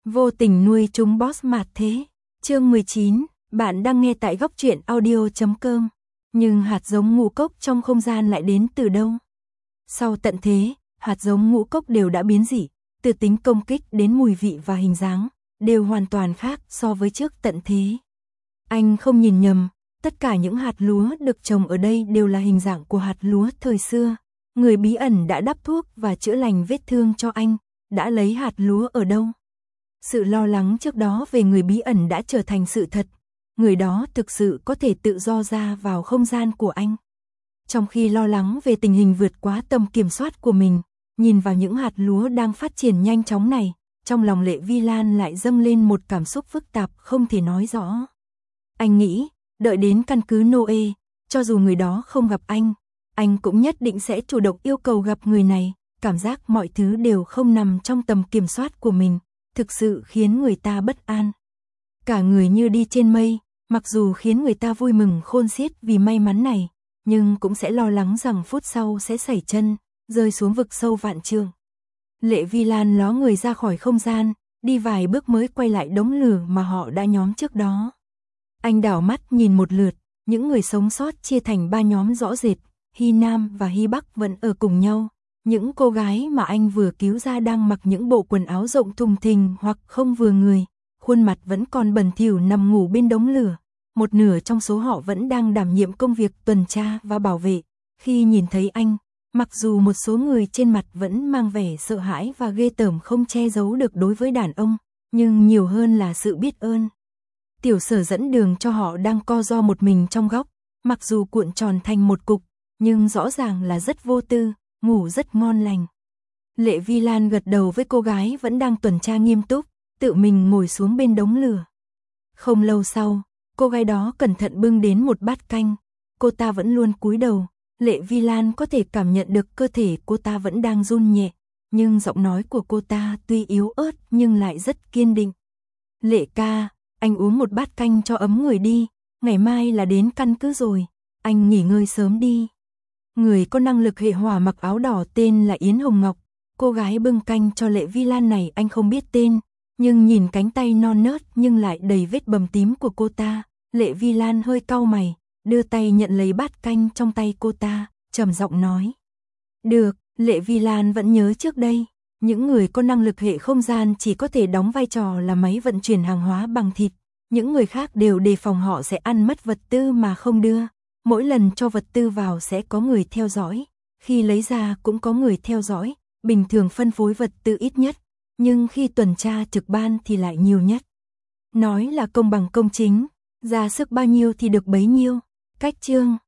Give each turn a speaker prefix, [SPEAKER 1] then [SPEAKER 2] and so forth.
[SPEAKER 1] Vô tình nuôi chúng boss mạt thế. Chương 19, bạn đang nghe tại góc truyện audio.com. Nhưng hạt giống ngũ cốc trong không gian lại đến từ đâu? Sau tận thế, hạt giống ngũ cốc đều đã biến dị, từ tính công kích đến mùi vị và hình dáng, đều hoàn toàn khác so với trước tận thế. Anh không nhìn nhầm, tất cả những hạt lúa được trồng ở đây đều là hình dạng của hạt lúa thời xưa. Người bí ẩn đã đắp thuốc và chữa lành vết thương cho anh, đã lấy hạt lúa ở đâu? Sự lo lắng trước đó về người bí ẩn đã trở thành sự thật, người đó thực sự có thể tự do ra vào không gian của anh. Trong khi lo lắng về tình hình vượt quá tầm kiểm soát của mình, nhìn vào những hạt lúa đang phát triển nhanh chóng này, trong lòng Lệ Vi Lan lại dâng lên một cảm xúc phức tạp không thể nói rõ. Anh nghĩ, đợi đến căn cứ Noe, cho dù người đó không gặp anh cũng nhất định sẽ chủ động yêu cầu gặp người này, cảm giác mọi thứ đều không nằm trong tầm kiểm soát của mình, thực sự khiến người ta bất an. Cả người như đi trên mây, mặc dù khiến người ta vui mừng khôn xiết vì may mắn này, nhưng cũng sẽ lo lắng rằng phút sau sẽ sẩy chân, rơi xuống vực sâu vạn trượng. Lệ Vi Lan ló người ra khỏi không gian, đi vài bước mới quay lại đống lửa mà họ đã nhóm trước đó. Anh đảo mắt nhìn một lượt, những người sống sót chia thành 3 nhóm rõ rệt, Hy Nam và Hy Bắc vẫn ở cùng nhau. Những cô gái mà anh vừa cứu ra đang mặc những bộ quần áo rộng thùng thình hoặc không vừa người, khuôn mặt vẫn còn bẩn thỉu nằm ngủ bên đống lửa. Một nửa trong số họ vẫn đang đảm nhiệm công việc tuần tra và bảo vệ. Khi nhìn thấy anh, mặc dù một số người trên mặt vẫn mang vẻ sợ hãi và ghê tởm không che giấu được đối với đàn ông, nhưng nhiều hơn là sự biết ơn. Tiểu Sở dẫn đường cho họ đang co ro một mình trong góc, mặc dù cuộn tròn thành một cục, nhưng rõ ràng là rất vô tư, ngủ rất ngon lành. Lệ Vi Lan gật đầu với cô gái vẫn đang tuần tra nghiêm túc, tự mình ngồi xuống bên đống lửa. Không lâu sau, cô gái đó cẩn thận bưng đến một bát canh, cô ta vẫn luôn cúi đầu, Lệ Vi Lan có thể cảm nhận được cơ thể cô ta vẫn đang run nhẹ, nhưng giọng nói của cô ta tuy yếu ớt nhưng lại rất kiên định. Lệ ca, anh uống một bát canh cho ấm người đi, ngày mai là đến căn cứ rồi, anh nghỉ ngơi sớm đi. Người có năng lực hệ hỏa mặc áo đỏ tên là Yến Hồng Ngọc, cô gái bưng canh cho Lệ Vi Lan này anh không biết tên, nhưng nhìn cánh tay non nớt nhưng lại đầy vết bầm tím của cô ta, Lệ Vi Lan hơi cau mày, đưa tay nhận lấy bát canh trong tay cô ta, trầm giọng nói. Được, Lệ Vi Lan vẫn nhớ trước đây, những người có năng lực hệ không gian chỉ có thể đóng vai trò là máy vận chuyển hàng hóa bằng thịt, những người khác đều đề phòng họ sẽ ăn mất vật tư mà không đưa. Mỗi lần cho vật tư vào sẽ có người theo dõi, khi lấy ra cũng có người theo dõi, bình thường phân phối vật tư ít nhất, nhưng khi tuần tra trực ban thì lại nhiều nhất. Nói là công bằng công chính, ra sức bao nhiêu thì được bấy nhiêu. Cách chương